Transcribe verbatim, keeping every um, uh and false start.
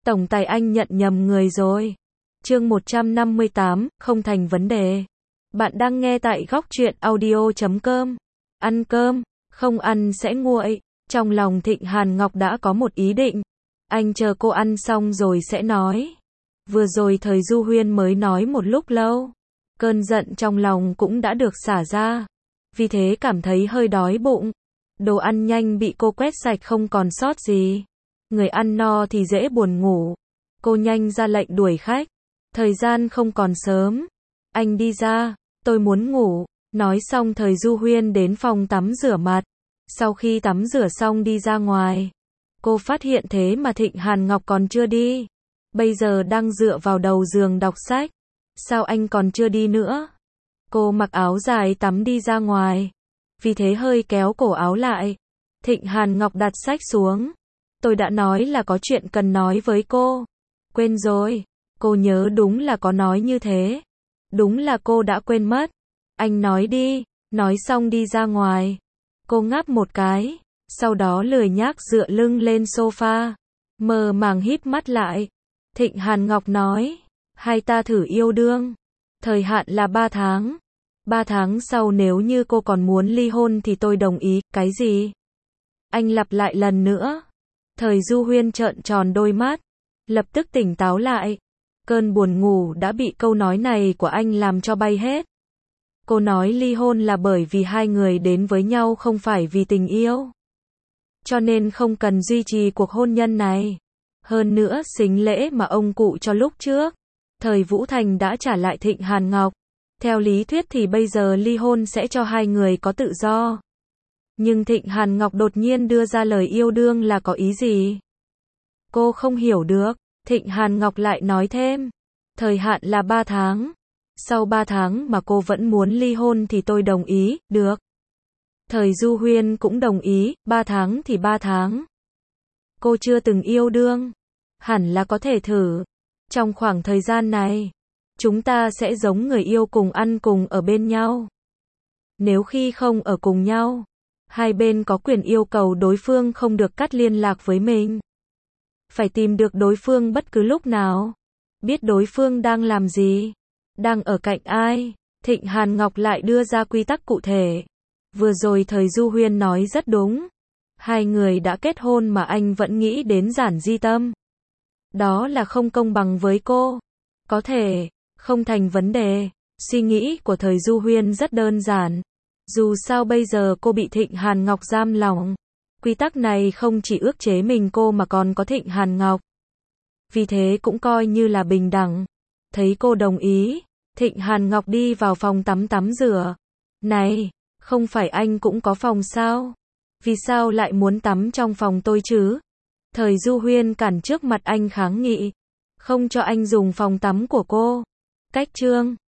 Tổng tài anh nhận nhầm người rồi. Chương một trăm năm mươi tám, không thành vấn đề. Bạn đang nghe tại góc truyện audio chấm com. Ăn cơm, không ăn sẽ nguội. Trong lòng Thịnh Hàn Ngọc đã có một ý định. Anh chờ cô ăn xong rồi sẽ nói. Vừa rồi thời Du Huyên mới nói một lúc lâu. Cơn giận trong lòng cũng đã được xả ra. Vì thế cảm thấy hơi đói bụng. Đồ ăn nhanh bị cô quét sạch không còn sót gì. Người ăn no thì dễ buồn ngủ. Cô nhanh ra lệnh đuổi khách. Thời gian không còn sớm. Anh đi ra, tôi muốn ngủ. Nói xong thời Du Huyên đến phòng tắm rửa mặt. Sau khi tắm rửa xong đi ra ngoài. Cô phát hiện thế mà Thịnh Hàn Ngọc còn chưa đi. Bây giờ đang dựa vào đầu giường đọc sách. Sao anh còn chưa đi nữa? Cô mặc áo dài tắm đi ra ngoài. Vì thế hơi kéo cổ áo lại. Thịnh Hàn Ngọc đặt sách xuống. Tôi đã nói là có chuyện cần nói với cô. Quên rồi. Cô nhớ đúng là có nói như thế. Đúng là cô đã quên mất. Anh nói đi. Nói xong đi ra ngoài. Cô ngáp một cái. Sau đó lười nhác dựa lưng lên sofa. Mơ màng híp mắt lại. Thịnh Hàn Ngọc nói. Hai ta thử yêu đương. Thời hạn là ba tháng. Ba tháng sau nếu như cô còn muốn ly hôn thì tôi đồng ý. Cái gì? Anh lặp lại lần nữa. Thời Du Huyên trợn tròn đôi mắt. Lập tức tỉnh táo lại. Cơn buồn ngủ đã bị câu nói này của anh làm cho bay hết. Cô nói ly hôn là bởi vì hai người đến với nhau không phải vì tình yêu. Cho nên không cần duy trì cuộc hôn nhân này. Hơn nữa sính lễ mà ông cụ cho lúc trước. Thời Vũ Thành đã trả lại Thịnh Hàn Ngọc. Theo lý thuyết thì bây giờ ly hôn sẽ cho hai người có tự do. Nhưng Thịnh Hàn Ngọc đột nhiên đưa ra lời yêu đương là có ý gì? Cô không hiểu được. Thịnh Hàn Ngọc lại nói thêm. Thời hạn là ba tháng. Sau ba tháng mà cô vẫn muốn ly hôn thì tôi đồng ý, được. Thời Du Huyên cũng đồng ý, ba tháng thì ba tháng. Cô chưa từng yêu đương. Hẳn là có thể thử. Trong khoảng thời gian này, chúng ta sẽ giống người yêu cùng ăn cùng ở bên nhau. Nếu khi không ở cùng nhau, hai bên có quyền yêu cầu đối phương không được cắt liên lạc với mình. Phải tìm được đối phương bất cứ lúc nào. Biết đối phương đang làm gì. Đang ở cạnh ai. Thịnh Hàn Ngọc lại đưa ra quy tắc cụ thể. Vừa rồi thời Du Huyên nói rất đúng. Hai người đã kết hôn mà anh vẫn nghĩ đến Giản Di Tâm. Đó là không công bằng với cô. Có thể, không thành vấn đề. Suy nghĩ của thời Du Huyên rất đơn giản. Dù sao bây giờ cô bị Thịnh Hàn Ngọc giam lỏng. Quy tắc này không chỉ ước chế mình cô mà còn có Thịnh Hàn Ngọc. Vì thế cũng coi như là bình đẳng. Thấy cô đồng ý, Thịnh Hàn Ngọc đi vào phòng tắm tắm rửa. Này, không phải anh cũng có phòng sao? Vì sao lại muốn tắm trong phòng tôi chứ? Thời Du Huyên cản trước mặt anh kháng nghị. Không cho anh dùng phòng tắm của cô. Cách chương